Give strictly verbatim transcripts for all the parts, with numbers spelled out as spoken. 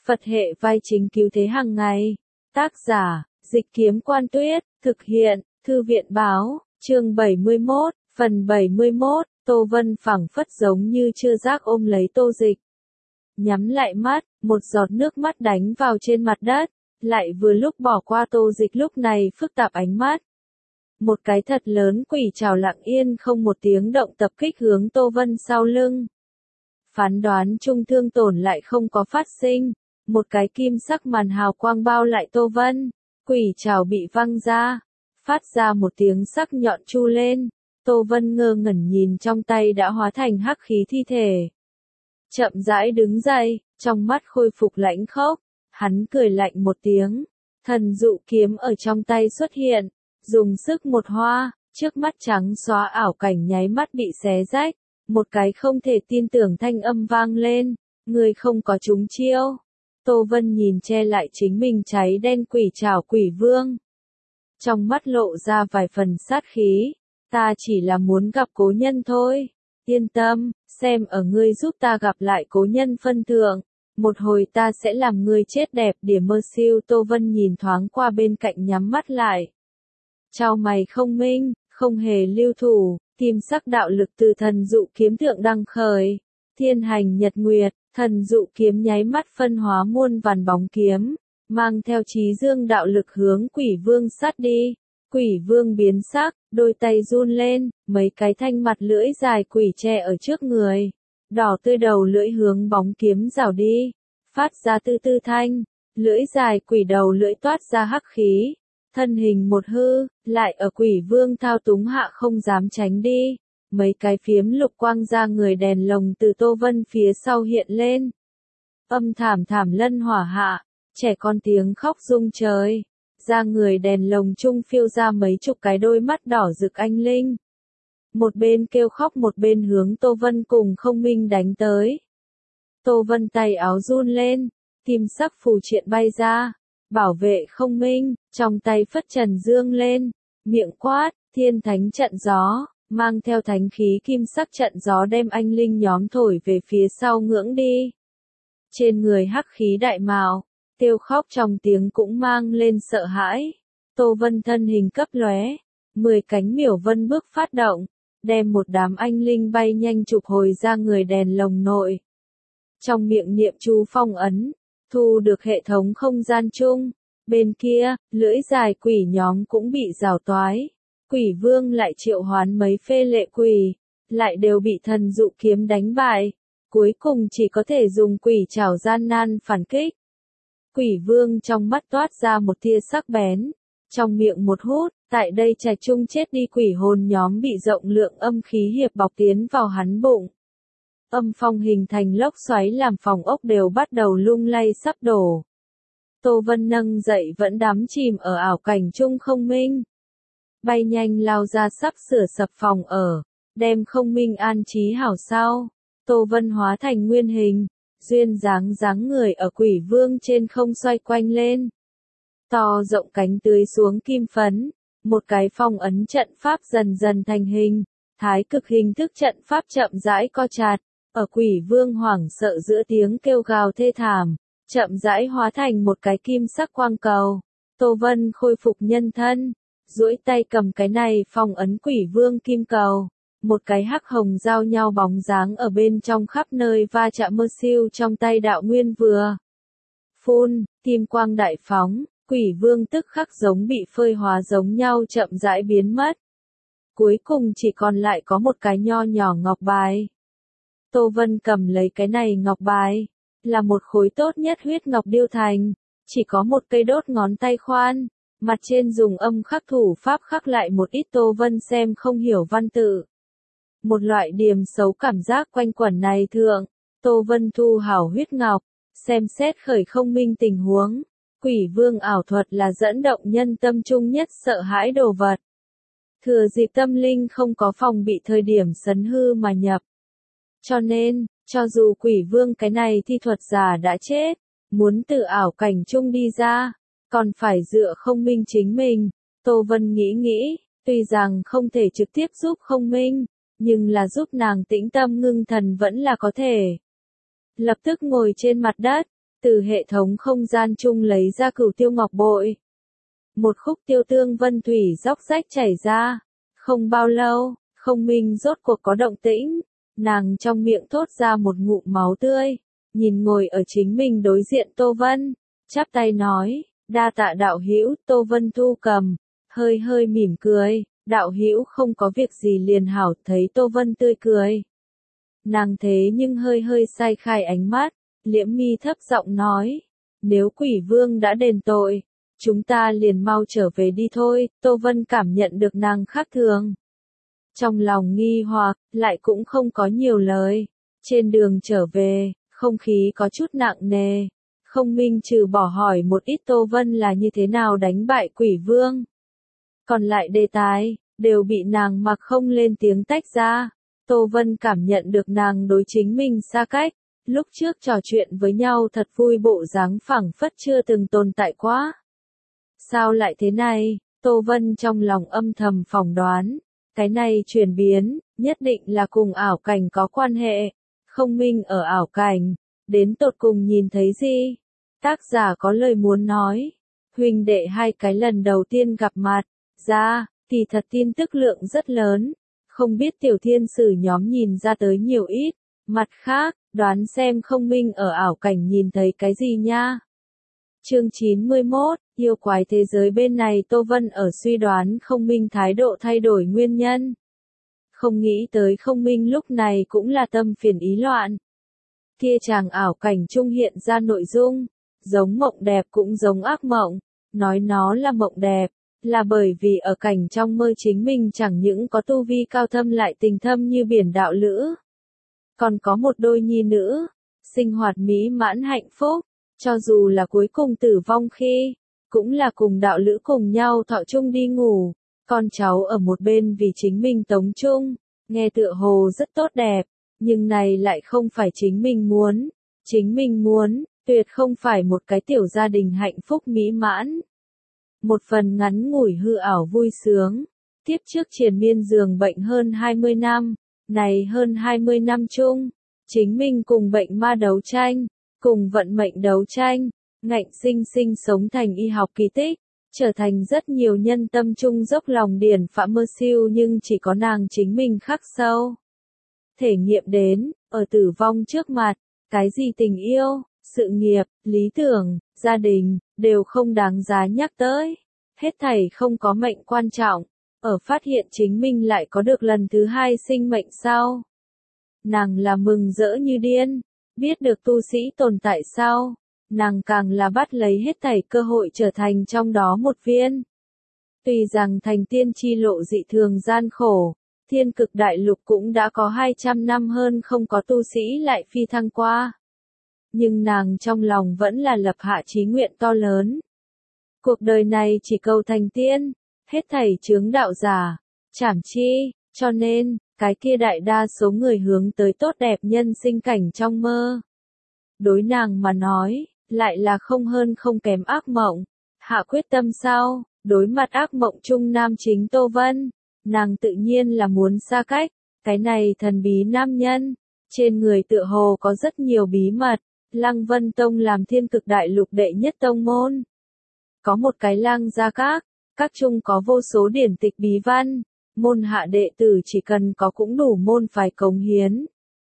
Phật hệ vai chính cứu thế hàng ngày. Tác giả, Dịch Kiếm Quan Tuyết, thực hiện, Thư viện Báo, chương bảy mươi mốt, phần bảy mươi mốt, Tô Vân phảng phất giống như chưa giác ôm lấy Tô Dịch. Nhắm lại mắt, một giọt nước mắt đánh vào trên mặt đất, lại vừa lúc bỏ qua Tô Dịch lúc này phức tạp ánh mắt. Một cái thật lớn quỷ trảo lặng yên không một tiếng động tập kích hướng Tô Vân sau lưng. Phán đoán chung thương tổn lại không có phát sinh, một cái kim sắc màn hào quang bao lại Tô Vân, quỷ trảo bị văng ra, phát ra một tiếng sắc nhọn chu lên. Tô Vân ngơ ngẩn nhìn trong tay đã hóa thành hắc khí thi thể. Chậm rãi đứng dậy, trong mắt khôi phục lãnh khốc, hắn cười lạnh một tiếng, thần dụ kiếm ở trong tay xuất hiện, dùng sức một hoa, trước mắt trắng xóa ảo cảnh nháy mắt bị xé rách, một cái không thể tin tưởng thanh âm vang lên, người không có trúng chiêu. Tô Vân nhìn che lại chính mình cháy đen quỷ trảo quỷ vương. Trong mắt lộ ra vài phần sát khí, ta chỉ là muốn gặp cố nhân thôi, yên tâm, xem ở ngươi giúp ta gặp lại cố nhân phân thượng, một hồi ta sẽ làm ngươi chết đẹp điểm mơ siêu. Tô Vân nhìn thoáng qua bên cạnh nhắm mắt lại. Chau mày không minh, không hề lưu thủ, kim sắc đạo lực từ thần dụ kiếm thượng đăng khởi, thiên hành nhật nguyệt, thần dụ kiếm nháy mắt phân hóa muôn vàn bóng kiếm, mang theo chí dương đạo lực hướng quỷ vương sát đi. Quỷ vương biến sắc, đôi tay run lên, mấy cái thanh mặt lưỡi dài quỷ che ở trước người, đỏ tươi đầu lưỡi hướng bóng kiếm rảo đi, phát ra tư tư thanh, lưỡi dài quỷ đầu lưỡi toát ra hắc khí, thân hình một hư, lại ở quỷ vương thao túng hạ không dám tránh đi, mấy cái phiếm lục quang ra người đèn lồng từ Tô Vân phía sau hiện lên. Âm thảm thảm lân hỏa hạ, trẻ con tiếng khóc rung trời. Ra người đèn lồng chung phiêu ra mấy chục cái đôi mắt đỏ rực anh linh. Một bên kêu khóc một bên hướng Tô Vân cùng không minh đánh tới. Tô Vân tay áo run lên, kim sắc phù triện bay ra, bảo vệ không minh, trong tay phất trần dương lên, miệng quát, thiên thánh trận gió, mang theo thánh khí kim sắc trận gió đem anh linh nhóm thổi về phía sau ngưỡng đi. Trên người hắc khí đại mạo, kêu khóc trong tiếng cũng mang lên sợ hãi. Tô Vân thân hình cấp lóe, mười cánh miểu vân bước phát động, đem một đám anh linh bay nhanh chụp hồi ra người đèn lồng nội. Trong miệng niệm chú phong ấn, thu được hệ thống không gian chung. Bên kia, lưỡi dài quỷ nhóm cũng bị rào toái. Quỷ vương lại triệu hoán mấy phê lệ quỷ, lại đều bị thần dụ kiếm đánh bại. Cuối cùng chỉ có thể dùng quỷ trảo gian nan phản kích. Quỷ vương trong mắt toát ra một tia sắc bén, trong miệng một hút, tại đây trạch chung chết đi quỷ hồn nhóm bị rộng lượng âm khí hiệp bọc tiến vào hắn bụng. Âm phong hình thành lốc xoáy làm phòng ốc đều bắt đầu lung lay sắp đổ. Tô Vân nâng dậy vẫn đắm chìm ở ảo cảnh chung không minh. Bay nhanh lao ra sắp sửa sập phòng ở, đem không minh an trí hảo sau. Tô Vân hóa thành nguyên hình. Duyên dáng dáng người ở quỷ vương trên không xoay quanh lên. To rộng cánh tưới xuống kim phấn, một cái phong ấn trận pháp dần dần thành hình, thái cực hình thức trận pháp chậm rãi co chặt, ở quỷ vương hoảng sợ giữa tiếng kêu gào thê thảm, chậm rãi hóa thành một cái kim sắc quang cầu. Tô Vân khôi phục nhân thân, duỗi tay cầm cái này phong ấn quỷ vương kim cầu. Một cái hắc hồng giao nhau bóng dáng ở bên trong khắp nơi va chạm mơ siêu trong tay đạo nguyên vừa. Phun, kim quang đại phóng, quỷ vương tức khắc giống bị phơi hóa giống nhau chậm rãi biến mất. Cuối cùng chỉ còn lại có một cái nho nhỏ ngọc bài. Tô Vân cầm lấy cái này ngọc bài, là một khối tốt nhất huyết ngọc điêu thành, chỉ có một cây đốt ngón tay khoan, mặt trên dùng âm khắc thủ pháp khắc lại một ít Tô Vân xem không hiểu văn tự. Một loại điềm xấu cảm giác quanh quẩn này thượng, Tô Vân thu hảo huyết ngọc, xem xét khởi không minh tình huống, quỷ vương ảo thuật là dẫn động nhân tâm trung nhất sợ hãi đồ vật. Thừa dịp tâm linh không có phòng bị thời điểm sấn hư mà nhập. Cho nên, cho dù quỷ vương cái này thi thuật giả đã chết, muốn từ ảo cảnh chung đi ra, còn phải dựa không minh chính mình. Tô Vân nghĩ nghĩ, tuy rằng không thể trực tiếp giúp không minh, nhưng là giúp nàng tĩnh tâm ngưng thần vẫn là có thể. Lập tức ngồi trên mặt đất, từ hệ thống không gian chung lấy ra cửu tiêu ngọc bội. Một khúc tiêu tương vân thủy róc rách chảy ra. Không bao lâu, Không Minh rốt cuộc có động tĩnh, nàng trong miệng thốt ra một ngụm máu tươi, nhìn ngồi ở chính mình đối diện Tô Vân, chắp tay nói, đa tạ đạo hữu. Tô Vân thu cầm, hơi hơi mỉm cười, đạo hữu không có việc gì liền hảo. Thấy Tô Vân tươi cười, nàng thế nhưng hơi hơi sai khai ánh mắt, liễm mi thấp giọng nói, nếu quỷ vương đã đền tội, chúng ta liền mau trở về đi thôi. Tô Vân cảm nhận được nàng khác thường, trong lòng nghi hoặc, lại cũng không có nhiều lời. Trên đường trở về, không khí có chút nặng nề. Không Minh trừ bỏ hỏi một ít Tô Vân là như thế nào đánh bại quỷ vương, còn lại đề tài, đều bị nàng mặc không lên tiếng tách ra. Tô Vân cảm nhận được nàng đối chính mình xa cách, lúc trước trò chuyện với nhau thật vui bộ dáng phẳng phất chưa từng tồn tại quá. Sao lại thế này? Tô Vân trong lòng âm thầm phỏng đoán, cái này chuyển biến, nhất định là cùng ảo cảnh có quan hệ. Không Minh ở ảo cảnh, đến tột cùng nhìn thấy gì? Tác giả có lời muốn nói, huynh đệ hai cái lần đầu tiên gặp mặt, ra, thì thật tin tức lượng rất lớn, không biết tiểu thiên sử nhóm nhìn ra tới nhiều ít. Mặt khác, đoán xem Không Minh ở ảo cảnh nhìn thấy cái gì nha. Chương chín mươi mốt, yêu quái thế giới bên này. Tô Vân ở suy đoán Không Minh thái độ thay đổi nguyên nhân. Không nghĩ tới Không Minh lúc này cũng là tâm phiền ý loạn. Kia chàng ảo cảnh trung hiện ra nội dung, giống mộng đẹp cũng giống ác mộng. Nói nó là mộng đẹp, là bởi vì ở cảnh trong mơ chính mình chẳng những có tu vi cao thâm lại tình thâm như biển đạo lữ, còn có một đôi nhi nữ, sinh hoạt mỹ mãn hạnh phúc, cho dù là cuối cùng tử vong khi, cũng là cùng đạo lữ cùng nhau thọ chung đi ngủ, con cháu ở một bên vì chính mình tống chung, nghe tựa hồ rất tốt đẹp, nhưng này lại không phải chính mình muốn, chính mình muốn, tuyệt không phải một cái tiểu gia đình hạnh phúc mỹ mãn. Một phần ngắn ngủi hư ảo vui sướng, tiếp trước triền miên giường bệnh hơn hai mươi năm, này hơn hai mươi năm chung, chính mình cùng bệnh ma đấu tranh, cùng vận mệnh đấu tranh, ngạnh sinh sinh sống thành y học kỳ tích, trở thành rất nhiều nhân tâm chung dốc lòng điển phạm mơ siêu, nhưng chỉ có nàng chính mình khắc sâu. Thể nghiệm đến, ở tử vong trước mặt, cái gì tình yêu, sự nghiệp, lý tưởng, gia đình, đều không đáng giá nhắc tới. Hết thảy không có mệnh quan trọng, ở phát hiện chính mình lại có được lần thứ hai sinh mệnh sau. Nàng là mừng rỡ như điên, biết được tu sĩ tồn tại sau, nàng càng là bắt lấy hết thảy cơ hội trở thành trong đó một viên. Tuy rằng thành tiên chi lộ dị thường gian khổ, thiên cực đại lục cũng đã có hai trăm năm hơn không có tu sĩ lại phi thăng qua. Nhưng nàng trong lòng vẫn là lập hạ chí nguyện to lớn. Cuộc đời này chỉ cầu thành tiên, hết thảy chướng đạo giả, chảm chi, cho nên, cái kia đại đa số người hướng tới tốt đẹp nhân sinh cảnh trong mơ. Đối nàng mà nói, lại là không hơn không kém ác mộng. Hạ quyết tâm sau, đối mặt ác mộng trung nam chính Tô Vân, nàng tự nhiên là muốn xa cách, cái này thần bí nam nhân, trên người tựa hồ có rất nhiều bí mật. Lăng Vân Tông làm thiên cực đại lục đệ nhất tông môn. Có một cái Lăng gia các, các chung có vô số điển tịch bí văn, môn hạ đệ tử chỉ cần có cũng đủ môn phái cống hiến,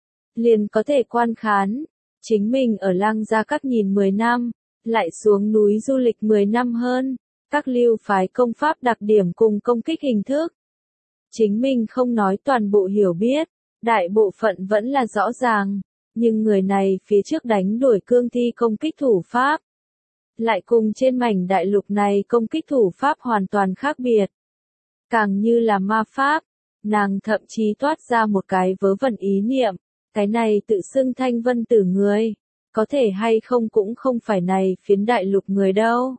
liền có thể quan khán. Chính mình ở Lăng gia các nhìn mười năm, lại xuống núi du lịch mười năm hơn, các lưu phái công pháp đặc điểm cùng công kích hình thức. Chính mình không nói toàn bộ hiểu biết, đại bộ phận vẫn là rõ ràng. Nhưng người này phía trước đánh đuổi cương thi công kích thủ pháp, lại cùng trên mảnh đại lục này công kích thủ pháp hoàn toàn khác biệt. Càng như là ma pháp, nàng thậm chí toát ra một cái vớ vẩn ý niệm, cái này tự xưng thanh vân tử người, có thể hay không cũng không phải này phiến đại lục người đâu.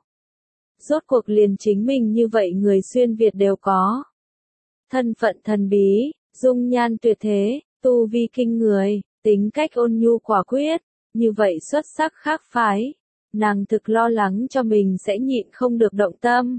Rốt cuộc liền chính mình như vậy người xuyên Việt đều có. Thân phận thần bí, dung nhan tuyệt thế, tu vi kinh người. Tính cách ôn nhu quả quyết, như vậy xuất sắc khác phái, nàng thực lo lắng cho mình sẽ nhịn không được động tâm.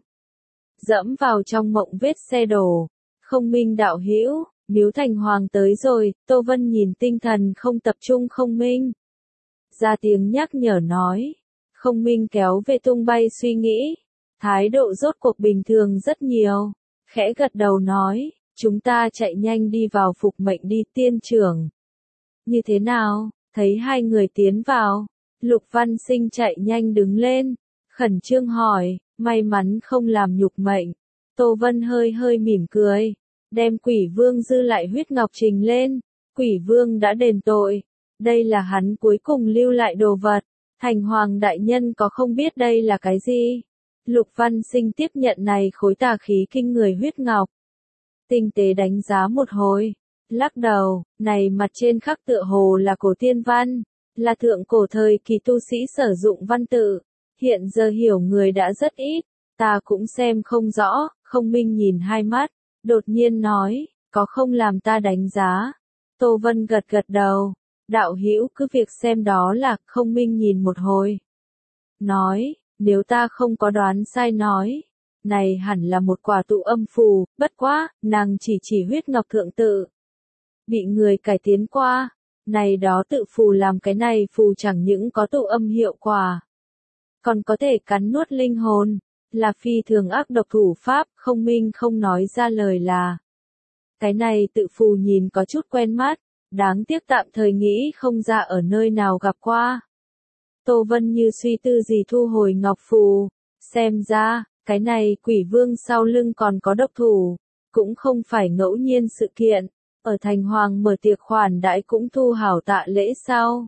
Dẫm vào trong mộng vết xe đổ, Không Minh đạo hữu, Miếu Thành Hoàng tới rồi. Tô Vân nhìn tinh thần không tập trung Không Minh, ra tiếng nhắc nhở nói. Không Minh kéo về tung bay suy nghĩ. Thái độ rốt cuộc bình thường rất nhiều. Khẽ gật đầu nói, chúng ta chạy nhanh đi vào phục mệnh đi tiên trưởng. Như thế nào? Thấy hai người tiến vào. Lục Văn Sinh chạy nhanh đứng lên. Khẩn trương hỏi, may mắn không làm nhục mệnh. Tô Vân hơi hơi mỉm cười. Đem quỷ vương dư lại huyết ngọc trình lên. Quỷ vương đã đền tội. Đây là hắn cuối cùng lưu lại đồ vật. Thành hoàng đại nhân có không biết đây là cái gì? Lục Văn Sinh tiếp nhận này khối tà khí kinh người huyết ngọc. Tinh tế đánh giá một hồi. Lắc đầu, này mặt trên khắc tựa hồ là cổ tiên văn. Là thượng cổ thời kỳ tu sĩ sử dụng văn tự. Hiện giờ hiểu người đã rất ít. Ta cũng xem không rõ. Không Minh nhìn hai mắt. Đột nhiên nói, có không làm ta đánh giá. Tô Vân gật gật đầu. Đạo hữu cứ việc xem đó là. Không Minh nhìn một hồi. Nói, nếu ta không có đoán sai nói. Này hẳn là một quả tụ âm phù. Bất quá, nàng chỉ chỉ huyết ngọc thượng tự. Bị người cải tiến qua. Này đó tự phù làm cái này phù chẳng những có tụ âm hiệu quả. Còn có thể cắn nuốt linh hồn. Là phi thường ác độc thủ pháp. Không Minh không nói ra lời là. Cái này tự phù nhìn có chút quen mắt. Đáng tiếc tạm thời nghĩ không ra ở nơi nào gặp qua. Tô Vân như suy tư gì thu hồi ngọc phù. Xem ra, cái này quỷ vương sau lưng còn có độc thủ. Cũng không phải ngẫu nhiên sự kiện. Ở thành hoàng mở tiệc khoản đãi cũng thu hảo tạ lễ sau.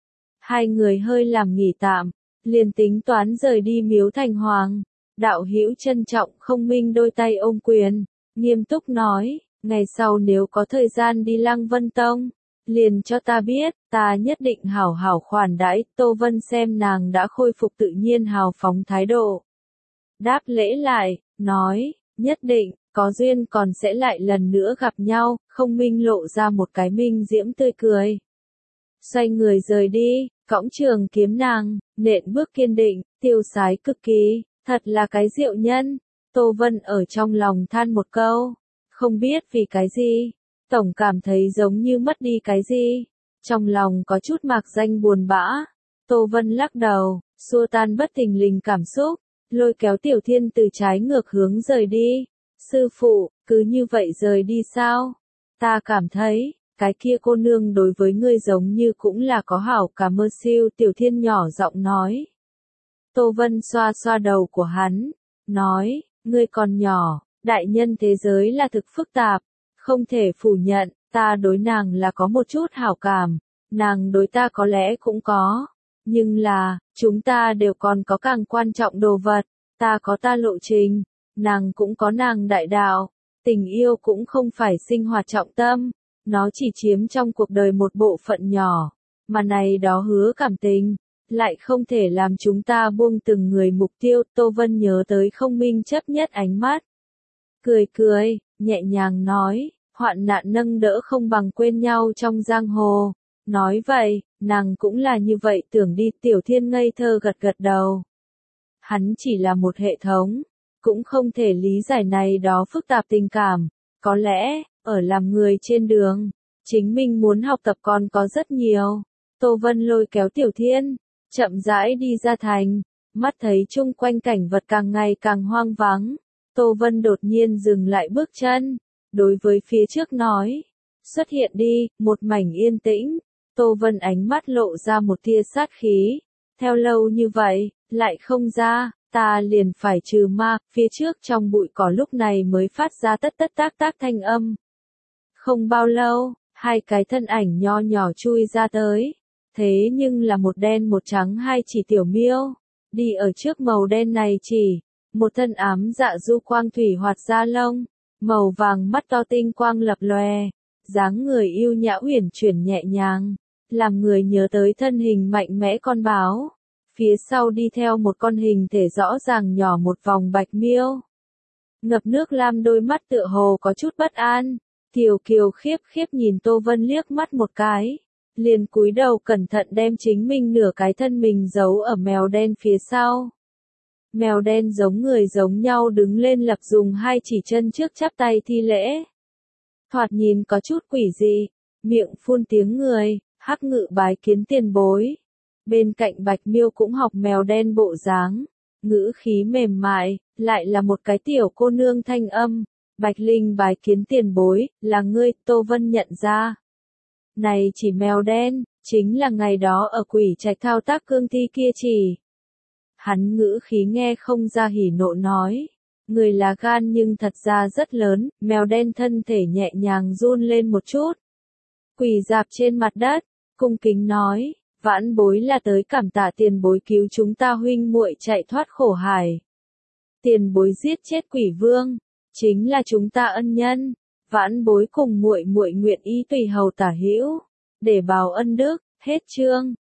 Hai người hơi làm nghỉ tạm. Liền tính toán rời đi miếu thành hoàng. Đạo hữu trân trọng Không Minh đôi tay ôm quyền. Nghiêm túc nói. Ngày sau nếu có thời gian đi Lăng Vân Tông, liền cho ta biết, ta nhất định hảo hảo khoản đãi. Tô Vân xem nàng đã khôi phục tự nhiên hào phóng thái độ. Đáp lễ lại, nói, nhất định, có duyên còn sẽ lại lần nữa gặp nhau. Không Minh lộ ra một cái minh diễm tươi cười. Xoay người rời đi, cõng trường kiếm nàng, nện bước kiên định, tiêu sái cực kỳ, thật là cái diệu nhân. Tô Vân ở trong lòng than một câu. Không biết vì cái gì, tổng cảm thấy giống như mất đi cái gì. Trong lòng có chút mạc danh buồn bã. Tô Vân lắc đầu, xua tan bất thình lình cảm xúc, lôi kéo Tiểu Thiên từ trái ngược hướng rời đi. Sư phụ, cứ như vậy rời đi sao? Ta cảm thấy, cái kia cô nương đối với ngươi giống như cũng là có hảo cảm mơ siêu. Tiểu Thiên nhỏ giọng nói. Tô Vân xoa xoa đầu của hắn, nói, ngươi còn nhỏ. Đại nhân thế giới là thực phức tạp, không thể phủ nhận, ta đối nàng là có một chút hảo cảm, nàng đối ta có lẽ cũng có, nhưng là, chúng ta đều còn có càng quan trọng đồ vật, ta có ta lộ trình, nàng cũng có nàng đại đạo, tình yêu cũng không phải sinh hoạt trọng tâm, nó chỉ chiếm trong cuộc đời một bộ phận nhỏ, mà này đó hứa cảm tình, lại không thể làm chúng ta buông từng người mục tiêu. Tô Vân nhớ tới Không Minh chấp nhất ánh mắt. Cười cười, nhẹ nhàng nói, hoạn nạn nâng đỡ không bằng quên nhau trong giang hồ. Nói vậy, nàng cũng là như vậy tưởng đi. Tiểu Thiên ngây thơ gật gật đầu. Hắn chỉ là một hệ thống, cũng không thể lý giải này đó phức tạp tình cảm. Có lẽ, ở làm người trên đường, chính mình muốn học tập còn có rất nhiều. Tô Vân lôi kéo Tiểu Thiên, chậm rãi đi ra thành, mắt thấy chung quanh cảnh vật càng ngày càng hoang vắng. Tô Vân đột nhiên dừng lại bước chân, đối với phía trước nói, xuất hiện đi. Một mảnh yên tĩnh. Tô Vân ánh mắt lộ ra một tia sát khí, theo lâu như vậy, lại không ra, ta liền phải trừ ma. Phía trước trong bụi cỏ lúc này mới phát ra tất tất tác tác thanh âm. Không bao lâu, hai cái thân ảnh nho nhỏ chui ra tới, thế nhưng là một đen một trắng hai chỉ tiểu miêu, đi ở trước màu đen này chỉ. Một thân ám dạ du quang thủy hoạt da lông, màu vàng mắt to tinh quang lập lòe, dáng người yêu nhã uyển chuyển nhẹ nhàng, làm người nhớ tới thân hình mạnh mẽ con báo. Phía sau đi theo một con hình thể rõ ràng nhỏ một vòng bạch miêu. Ngập nước lam đôi mắt tựa hồ có chút bất an, Kiều Kiều khiếp khiếp nhìn Tô Vân liếc mắt một cái, liền cúi đầu cẩn thận đem chính mình nửa cái thân mình giấu ở mèo đen phía sau. Mèo đen giống người giống nhau đứng lên lập dùng hai chỉ chân trước chắp tay thi lễ. Thoạt nhìn có chút quỷ dị, miệng phun tiếng người, hắc ngự bái kiến tiền bối. Bên cạnh Bạch Miêu cũng học mèo đen bộ dáng, ngữ khí mềm mại, lại là một cái tiểu cô nương thanh âm. Bạch Linh bái kiến tiền bối, là ngươi, Tô Vân nhận ra. Này chỉ mèo đen, chính là ngày đó ở quỷ trạch thao tác cương thi kia chỉ. Hắn ngữ khí nghe không ra hỉ nộ nói. Người là gan nhưng thật ra rất lớn, mèo đen thân thể nhẹ nhàng run lên một chút. Quỳ dạp trên mặt đất, cung kính nói, vãn bối là tới cảm tạ tiền bối cứu chúng ta huynh muội chạy thoát khổ hải. Tiền bối giết chết quỷ vương, chính là chúng ta ân nhân, vãn bối cùng muội muội nguyện ý tùy hầu tả hữu, để báo ân đức, hết chương.